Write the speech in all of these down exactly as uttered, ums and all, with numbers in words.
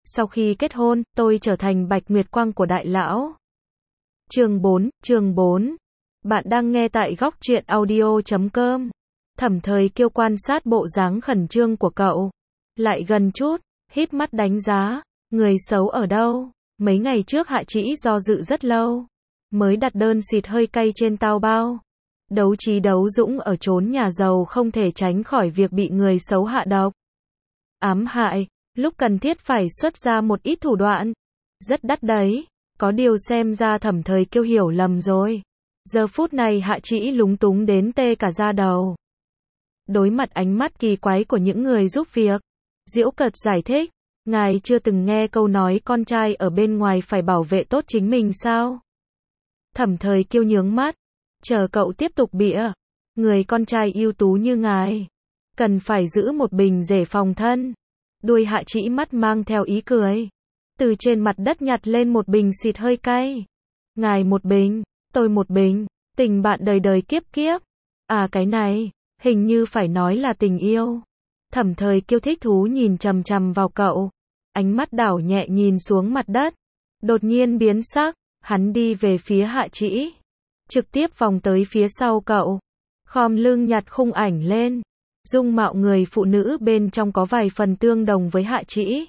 Sau khi kết hôn, tôi trở thành Bạch Nguyệt Quang của đại lão. Chương bốn, chương bốn. Bạn đang nghe tại góc truyện audio chấm com. Thẩm Thời Kiêu quan sát bộ dáng khẩn trương của cậu. Lại gần chút, híp mắt đánh giá. Người xấu ở đâu? Mấy ngày trước Hạ Trĩ do dự rất lâu. Mới đặt đơn xịt hơi cay trên tao bao. Đấu trí đấu dũng ở chốn nhà giàu không thể tránh khỏi việc bị người xấu hạ độc. Ám hại, lúc cần thiết phải xuất ra một ít thủ đoạn. Rất đắt đấy. Có điều xem ra Thẩm Thời Kiêu hiểu lầm rồi. Giờ phút này Hạ Trĩ lúng túng đến tê cả da đầu. Đối mặt ánh mắt kỳ quái của những người giúp việc, giễu cợt giải thích, ngài chưa từng nghe câu nói con trai ở bên ngoài phải bảo vệ tốt chính mình sao? Thẩm Thời Kiêu nhướng mắt, chờ cậu tiếp tục bịa, người con trai ưu tú như ngài, cần phải giữ một bình rể phòng thân. Đuôi Hạ Trĩ mắt mang theo ý cười, từ trên mặt đất nhặt lên một bình xịt hơi cay. Ngài một bình, tôi một bình, tình bạn đời đời kiếp kiếp. À cái này, hình như phải nói là tình yêu. Thẩm Thời Kiêu thích thú nhìn chằm chằm vào cậu, ánh mắt đảo nhẹ nhìn xuống mặt đất, đột nhiên biến sắc, hắn đi về phía Hạ Trĩ, trực tiếp vòng tới phía sau cậu, khom lưng nhặt khung ảnh lên. Dung mạo người phụ nữ bên trong có vài phần tương đồng với Hạ Trĩ.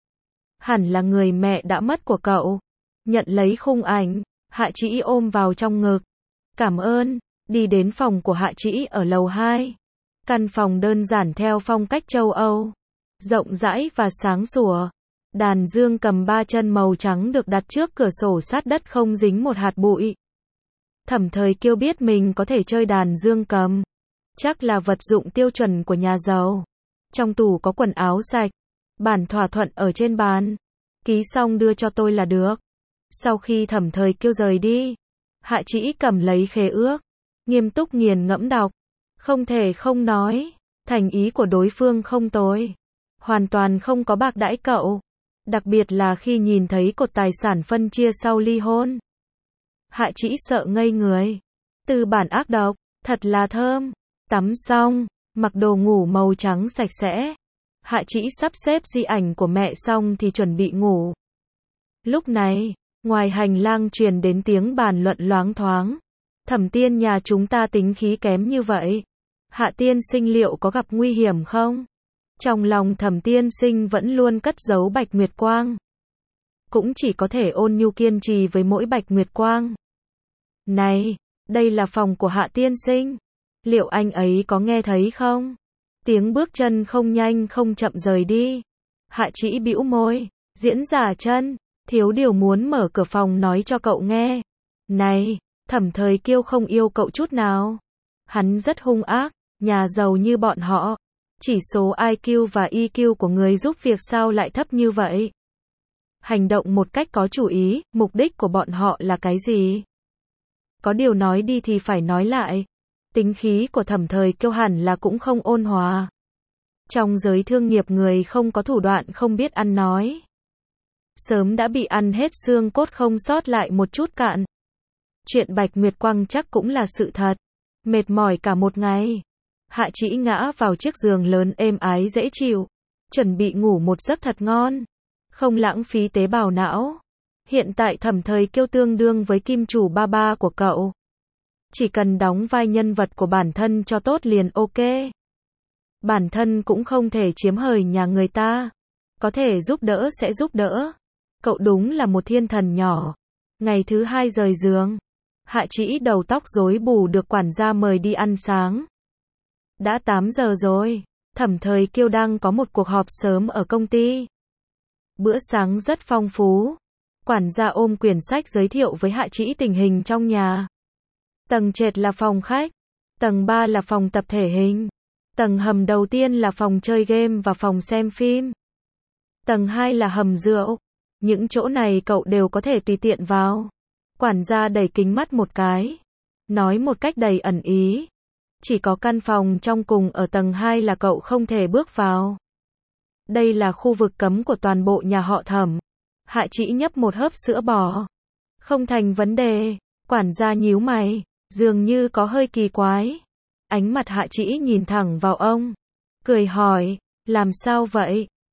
Hẳn là người mẹ đã mất của cậu. Nhận lấy khung ảnh, Hạ Trĩ ôm vào trong ngực. Cảm ơn, đi đến phòng của Hạ Trĩ ở lầu hai. Căn phòng đơn giản theo phong cách châu Âu, rộng rãi và sáng sủa. Đàn dương cầm ba chân màu trắng được đặt trước cửa sổ sát đất không dính một hạt bụi. Thẩm Thời Kiêu biết mình có thể chơi đàn dương cầm. Chắc là vật dụng tiêu chuẩn của nhà giàu. Trong tủ có quần áo sạch, bản thỏa thuận ở trên bàn. Ký xong đưa cho tôi là được. Sau khi Thẩm Thời Kiêu rời đi, Hạ Trĩ cầm lấy khế ước, nghiêm túc nghiền ngẫm đọc. Không thể không nói, thành ý của đối phương không tồi. Hoàn toàn không có bạc đãi cậu. Đặc biệt là khi nhìn thấy cột tài sản phân chia sau ly hôn. Hạ Trĩ sợ ngây người. Từ bản ác độc, thật là thơm. Tắm xong, mặc đồ ngủ màu trắng sạch sẽ. Hạ Trĩ sắp xếp di ảnh của mẹ xong thì chuẩn bị ngủ. Lúc này, ngoài hành lang truyền đến tiếng bàn luận loáng thoáng. Thẩm tiên nhà chúng ta tính khí kém như vậy. Hạ tiên sinh liệu có gặp nguy hiểm không? Trong lòng Thẩm tiên sinh vẫn luôn cất giấu Bạch Nguyệt Quang. Cũng chỉ có thể ôn nhu kiên trì với mỗi Bạch Nguyệt Quang. Này, đây là phòng của Hạ tiên sinh. Liệu anh ấy có nghe thấy không? Tiếng bước chân không nhanh không chậm rời đi. Hạ Trĩ bĩu môi, diễn giả chân, thiếu điều muốn mở cửa phòng nói cho cậu nghe. Này, Thẩm Thời Kiêu không yêu cậu chút nào. Hắn rất hung ác, nhà giàu như bọn họ. Chỉ số i kiu và e kiu của người giúp việc sao lại thấp như vậy? Hành động một cách có chủ ý, mục đích của bọn họ là cái gì? Có điều nói đi thì phải nói lại. Tính khí của Thẩm Thời Kiêu hẳn là cũng không ôn hòa. Trong giới thương nghiệp người không có thủ đoạn không biết ăn nói. Sớm đã bị ăn hết xương cốt không sót lại một chút cạn. Chuyện Bạch Nguyệt Quang chắc cũng là sự thật. Mệt mỏi cả một ngày. Hạ Trĩ ngã vào chiếc giường lớn êm ái dễ chịu. Chuẩn bị ngủ một giấc thật ngon. Không lãng phí tế bào não. Hiện tại Thẩm Thời Kiêu tương đương với kim chủ ba ba của cậu. Chỉ cần đóng vai nhân vật của bản thân cho tốt liền ok. Bản thân cũng không thể chiếm hời nhà người ta. Có thể giúp đỡ sẽ giúp đỡ. Cậu đúng là một thiên thần nhỏ. Ngày thứ hai rời giường. Hạ Trĩ đầu tóc rối bù được quản gia mời đi ăn sáng. Đã tám giờ rồi. Thẩm Thời Kiêu đang có một cuộc họp sớm ở công ty. Bữa sáng rất phong phú. Quản gia ôm quyển sách giới thiệu với Hạ Trĩ tình hình trong nhà. Tầng trệt là phòng khách. Tầng ba là phòng tập thể hình. Tầng hầm đầu tiên là phòng chơi game và phòng xem phim. Tầng hai là hầm rượu. Những chỗ này cậu đều có thể tùy tiện vào. Quản gia đẩy kính mắt một cái. Nói một cách đầy ẩn ý. Chỉ có căn phòng trong cùng ở tầng hai là cậu không thể bước vào. Đây là khu vực cấm của toàn bộ nhà họ Thẩm. Hạ Trĩ nhấp một hớp sữa bò. Không thành vấn đề. Quản gia nhíu mày. Dường như có hơi kỳ quái. Ánh mặt Hạ Trĩ nhìn thẳng vào ông. Cười hỏi. Làm sao vậy?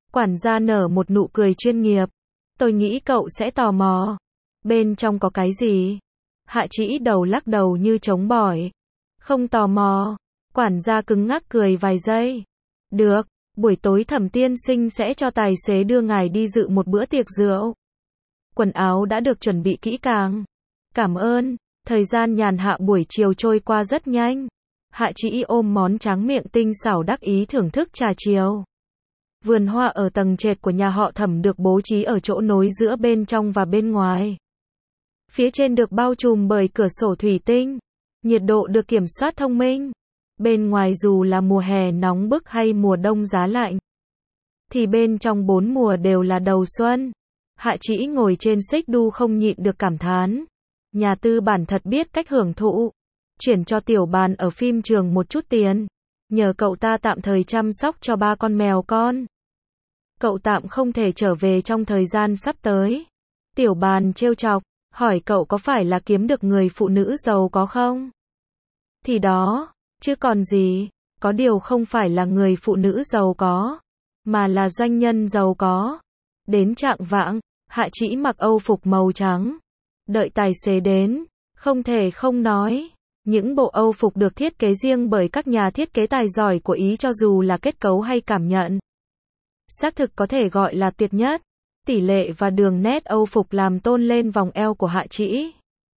Quản gia nở một nụ cười chuyên nghiệp. Tôi nghĩ cậu sẽ tò mò. Bên trong có cái gì? Hạ Trĩ đầu lắc đầu như trống bỏi. Không tò mò. Quản gia cứng ngắc cười vài giây. Được, buổi tối Thẩm tiên sinh sẽ cho tài xế đưa ngài đi dự một bữa tiệc rượu. Quần áo đã được chuẩn bị kỹ càng. Cảm ơn. Thời gian nhàn hạ buổi chiều trôi qua rất nhanh. Hạ Trĩ ôm món tráng miệng tinh xảo đắc ý thưởng thức trà chiều. Vườn hoa ở tầng trệt của nhà họ Thẩm được bố trí ở chỗ nối giữa bên trong và bên ngoài. Phía trên được bao trùm bởi cửa sổ thủy tinh. Nhiệt độ được kiểm soát thông minh. Bên ngoài dù là mùa hè nóng bức hay mùa đông giá lạnh, thì bên trong bốn mùa đều là đầu xuân. Hạ Trĩ ngồi trên xích đu không nhịn được cảm thán. Nhà tư bản thật biết cách hưởng thụ. Chuyển cho Tiểu Bàn ở phim trường một chút tiền. Nhờ cậu ta tạm thời chăm sóc cho ba con mèo con. Cậu tạm không thể trở về trong thời gian sắp tới. Tiểu Bàn trêu chọc, hỏi cậu có phải là kiếm được người phụ nữ giàu có không? Thì đó, chứ còn gì, có điều không phải là người phụ nữ giàu có, mà là doanh nhân giàu có. Đến chạng vạng, Hạ Trĩ mặc âu phục màu trắng. Đợi tài xế đến, không thể không nói. Những bộ âu phục được thiết kế riêng bởi các nhà thiết kế tài giỏi của Ý cho dù là kết cấu hay cảm nhận. Xác thực có thể gọi là tuyệt nhất. Tỷ lệ và đường nét âu phục làm tôn lên vòng eo của Hạ Trĩ.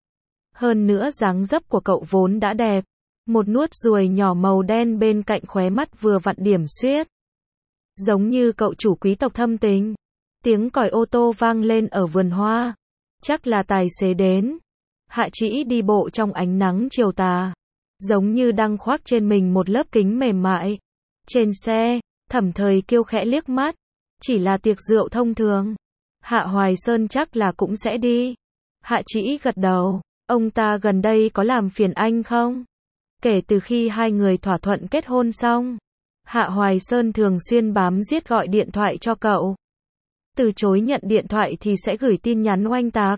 Hơn nữa dáng dấp của cậu vốn đã đẹp. Một nuốt ruồi nhỏ màu đen bên cạnh khóe mắt vừa vặn điểm xuyết. Giống như cậu chủ quý tộc thâm tình. Tiếng còi ô tô vang lên ở vườn hoa. Chắc là tài xế đến. Hạ Trĩ đi bộ trong ánh nắng chiều tà. Giống như đang khoác trên mình một lớp kính mềm mại. Trên xe, Thẩm Thời Kiêu khẽ liếc mắt. Chỉ là tiệc rượu thông thường. Hạ Hoài Sơn chắc là cũng sẽ đi. Hạ Trĩ gật đầu. Ông ta gần đây có làm phiền anh không? Kể từ khi hai người thỏa thuận kết hôn xong, Hạ Hoài Sơn thường xuyên bám giết gọi điện thoại cho cậu. Từ chối nhận điện thoại thì sẽ gửi tin nhắn oanh tạc.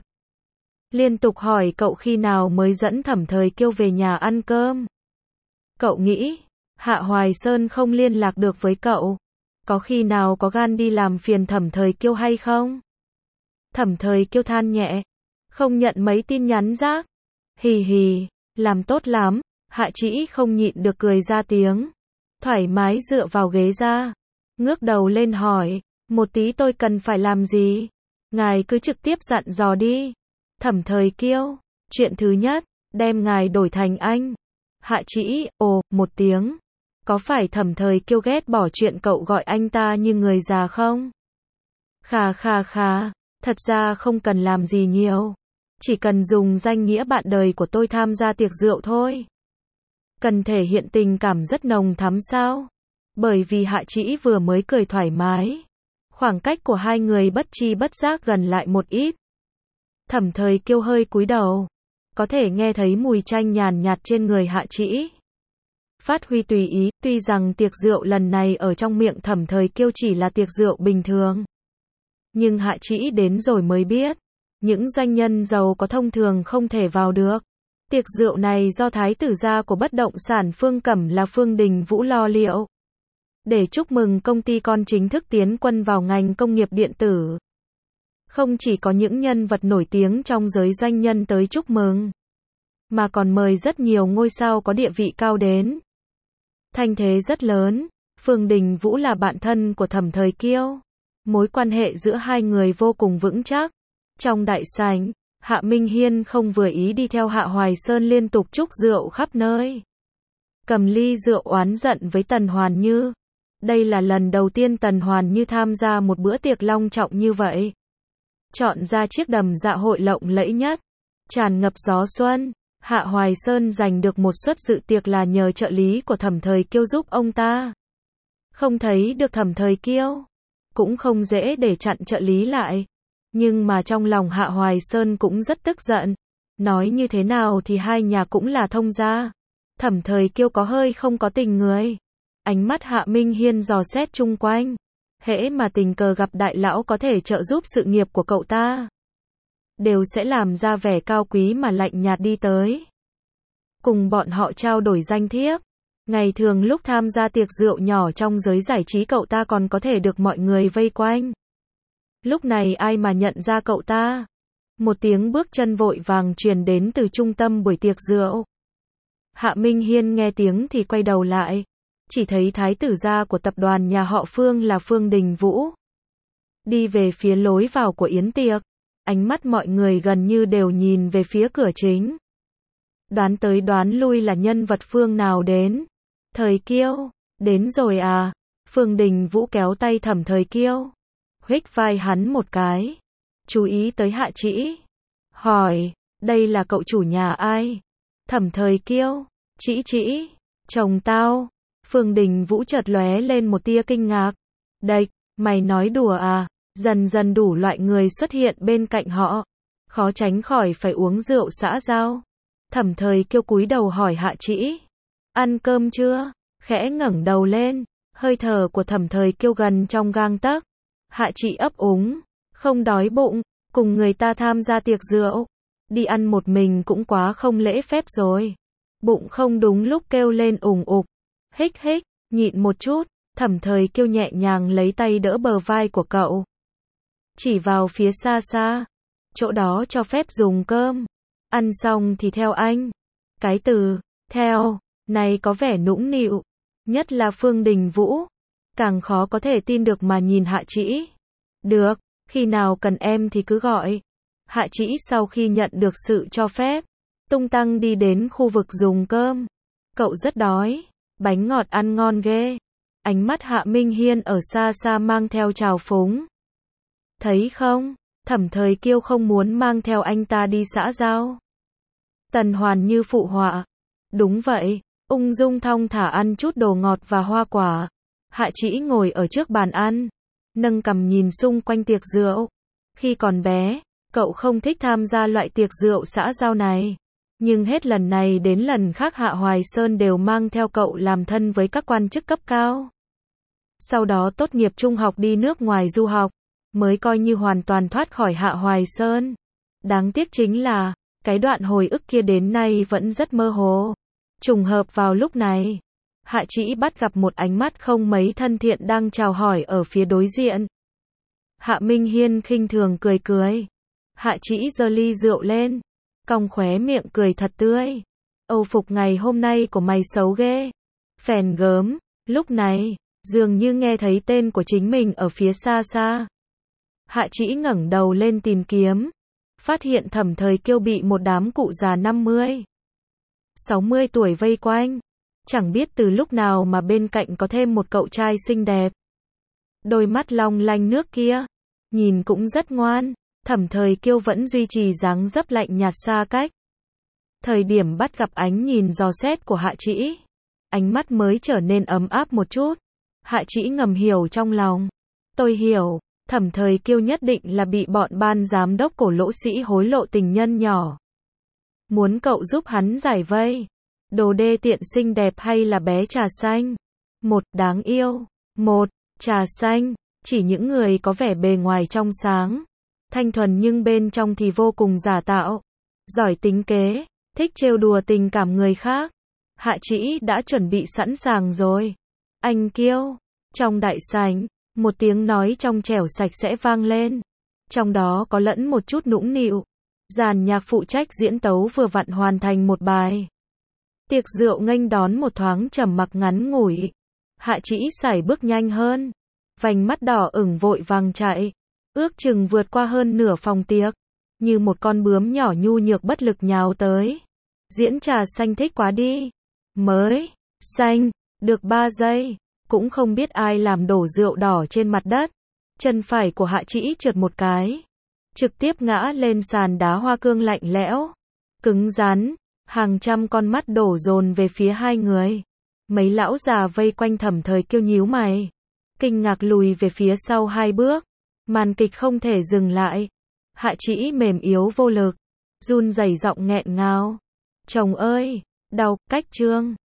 Liên tục hỏi cậu khi nào mới dẫn Thẩm Thời Kiêu về nhà ăn cơm. Cậu nghĩ, Hạ Hoài Sơn không liên lạc được với cậu. Có khi nào có gan đi làm phiền Thẩm Thời Kiêu hay không? Thẩm Thời Kiêu than nhẹ. Không nhận mấy tin nhắn rác. Hì hì, làm tốt lắm. Hạ Trĩ không nhịn được cười ra tiếng. Thoải mái dựa vào ghế ra. Ngước đầu lên hỏi. Một tí tôi cần phải làm gì? Ngài cứ trực tiếp dặn dò đi. Thẩm Thời Kiêu. Chuyện thứ nhất, đem ngài đổi thành anh. Hạ Trĩ, ồ, một tiếng. Có phải Thẩm Thời Kiêu ghét bỏ chuyện cậu gọi anh ta như người già không? Khà khà khà, thật ra không cần làm gì nhiều. Chỉ cần dùng danh nghĩa bạn đời của tôi tham gia tiệc rượu thôi. Cần thể hiện tình cảm rất nồng thắm sao? Bởi vì Hạ Trĩ vừa mới cười thoải mái. Khoảng cách của hai người bất chi bất giác gần lại một ít. Thẩm Thời Kiêu hơi cúi đầu. Có thể nghe thấy mùi chanh nhàn nhạt trên người Hạ Trĩ. Phát huy tùy ý, tuy rằng tiệc rượu lần này ở trong miệng Thẩm Thời Kiêu chỉ là tiệc rượu bình thường. Nhưng Hạ Trĩ đến rồi mới biết. Những doanh nhân giàu có thông thường không thể vào được. Tiệc rượu này do thái tử gia của bất động sản Phương Cẩm là Phương Đình Vũ lo liệu. Để chúc mừng công ty con chính thức tiến quân vào ngành công nghiệp điện tử. Không chỉ có những nhân vật nổi tiếng trong giới doanh nhân tới chúc mừng, mà còn mời rất nhiều ngôi sao có địa vị cao đến. Thanh thế rất lớn. Phương Đình Vũ là bạn thân của Thẩm Thời Kiêu. Mối quan hệ giữa hai người vô cùng vững chắc. Trong đại sảnh, Hạ Minh Hiên không vừa ý đi theo Hạ Hoài Sơn liên tục chúc rượu khắp nơi. Cầm ly rượu oán giận với Tần Hoàn Như. Đây là lần đầu tiên Tần Hoàn Như tham gia một bữa tiệc long trọng như vậy. Chọn ra chiếc đầm dạ hội lộng lẫy nhất. Tràn ngập gió xuân. Hạ Hoài Sơn giành được một suất dự tiệc là nhờ trợ lý của Thẩm Thời Kiêu giúp ông ta. Không thấy được Thẩm Thời Kiêu, cũng không dễ để chặn trợ lý lại. Nhưng mà trong lòng Hạ Hoài Sơn cũng rất tức giận. Nói như thế nào thì hai nhà cũng là thông gia. Thẩm Thời Kiêu có hơi không có tình người. Ánh mắt Hạ Minh Hiên dò xét chung quanh. Hễ mà tình cờ gặp đại lão có thể trợ giúp sự nghiệp của cậu ta, đều sẽ làm ra vẻ cao quý mà lạnh nhạt đi tới. Cùng bọn họ trao đổi danh thiếp. Ngày thường lúc tham gia tiệc rượu nhỏ trong giới giải trí cậu ta còn có thể được mọi người vây quanh. Lúc này ai mà nhận ra cậu ta? Một tiếng bước chân vội vàng truyền đến từ trung tâm buổi tiệc rượu. Hạ Minh Hiên nghe tiếng thì quay đầu lại. Chỉ thấy thái tử gia của tập đoàn nhà họ Phương là Phương Đình Vũ. Đi về phía lối vào của yến tiệc. Ánh mắt mọi người gần như đều nhìn về phía cửa chính. Đoán tới đoán lui là nhân vật Phương nào đến. Thời Kiêu, đến rồi à? Phương Đình Vũ kéo tay Thẩm Thời Kiêu. Huých vai hắn một cái. Chú ý tới Hạ Trĩ. Hỏi, đây là cậu chủ nhà ai? Thẩm Thời Kiêu, Trĩ Trĩ, chồng tao. Phương Đình Vũ chợt lóe lên một tia kinh ngạc. Đệch, mày nói đùa à? Dần dần đủ loại người xuất hiện bên cạnh họ. Khó tránh khỏi phải uống rượu xã giao. Thẩm Thời Kiêu cúi đầu hỏi Hạ Trĩ. Ăn cơm chưa? Khẽ ngẩng đầu lên. Hơi thở của Thẩm Thời Kiêu gần trong gang tấc. Hạ Trĩ ấp úng. Không đói bụng. Cùng người ta tham gia tiệc rượu. Đi ăn một mình cũng quá không lễ phép rồi. Bụng không đúng lúc kêu lên ủng ục. Hích hích, nhịn một chút. Thẩm Thời Kiêu nhẹ nhàng lấy tay đỡ bờ vai của cậu. Chỉ vào phía xa xa. Chỗ đó cho phép dùng cơm. Ăn xong thì theo anh. Cái từ, theo, này có vẻ nũng nịu. Nhất là Phương Đình Vũ. Càng khó có thể tin được mà nhìn Hạ Trĩ. Được, khi nào cần em thì cứ gọi. Hạ Trĩ sau khi nhận được sự cho phép. Tung tăng đi đến khu vực dùng cơm. Cậu rất đói. Bánh ngọt ăn ngon ghê. Ánh mắt Hạ Minh Hiên ở xa xa mang theo trào phúng. Thấy không? Thẩm Thời Kiêu không muốn mang theo anh ta đi xã giao. Tần Hoàn Như phụ họa. Đúng vậy, ung dung thong thả ăn chút đồ ngọt và hoa quả. Hạ Trĩ ngồi ở trước bàn ăn, nâng cằm nhìn xung quanh tiệc rượu. Khi còn bé, cậu không thích tham gia loại tiệc rượu xã giao này. Nhưng hết lần này đến lần khác Hạ Hoài Sơn đều mang theo cậu làm thân với các quan chức cấp cao. Sau đó tốt nghiệp trung học đi nước ngoài du học, mới coi như hoàn toàn thoát khỏi Hạ Hoài Sơn. Đáng tiếc chính là, cái đoạn hồi ức kia đến nay vẫn rất mơ hồ. Trùng hợp vào lúc này, Hạ Trĩ bắt gặp một ánh mắt không mấy thân thiện đang chào hỏi ở phía đối diện. Hạ Minh Hiên khinh thường cười cười. Hạ Trĩ giơ ly rượu lên, cong khóe miệng cười thật tươi. Âu phục ngày hôm nay của mày xấu ghê. Phèn gớm, lúc này, dường như nghe thấy tên của chính mình ở phía xa xa. Hạ Trĩ ngẩng đầu lên tìm kiếm. Phát hiện Thẩm Thời Kiêu bị một đám cụ già năm mươi, sáu mươi tuổi vây quanh. Chẳng biết từ lúc nào mà bên cạnh có thêm một cậu trai xinh đẹp. Đôi mắt long lanh nước kia, nhìn cũng rất ngoan. Thẩm Thời Kiêu vẫn duy trì dáng dấp lạnh nhạt xa cách. Thời điểm bắt gặp ánh nhìn dò xét của Hạ Trĩ, ánh mắt mới trở nên ấm áp một chút. Hạ Trĩ ngầm hiểu trong lòng. Tôi hiểu, Thẩm Thời Kiêu nhất định là bị bọn ban giám đốc cổ lỗ sĩ hối lộ tình nhân nhỏ. Muốn cậu giúp hắn giải vây. Đồ đê tiện xinh đẹp hay là bé trà xanh? Một, đáng yêu. Một, trà xanh. Chỉ những người có vẻ bề ngoài trong sáng, thanh thuần nhưng bên trong thì vô cùng giả tạo. Giỏi tính kế, thích trêu đùa tình cảm người khác. Hạ Trĩ đã chuẩn bị sẵn sàng rồi. Anh Kiêu. Trong đại sảnh, một tiếng nói trong trẻo sạch sẽ vang lên. Trong đó có lẫn một chút nũng nịu. Dàn nhạc phụ trách diễn tấu vừa vặn hoàn thành một bài. Tiệc rượu nghênh đón một thoáng trầm mặc ngắn ngủi. Hạ Trĩ sải bước nhanh hơn. Vành mắt đỏ ửng vội vàng chạy. Ước chừng vượt qua hơn nửa phòng tiệc. Như một con bướm nhỏ nhu nhược bất lực nhào tới. Diễn trà xanh thích quá đi. Mới. Xanh. Được ba giây. Cũng không biết ai làm đổ rượu đỏ trên mặt đất. Chân phải của Hạ Trĩ trượt một cái. Trực tiếp ngã lên sàn đá hoa cương lạnh lẽo. Cứng rắn. Hàng trăm con mắt đổ dồn về phía hai người. Mấy lão già vây quanh Thẩm Thời Kiêu nhíu mày. Kinh ngạc lùi về phía sau hai bước. Màn kịch không thể dừng lại. Hạ Trĩ mềm yếu vô lực. Run rẩy giọng nghẹn ngào. Chồng ơi, đau, cách trương.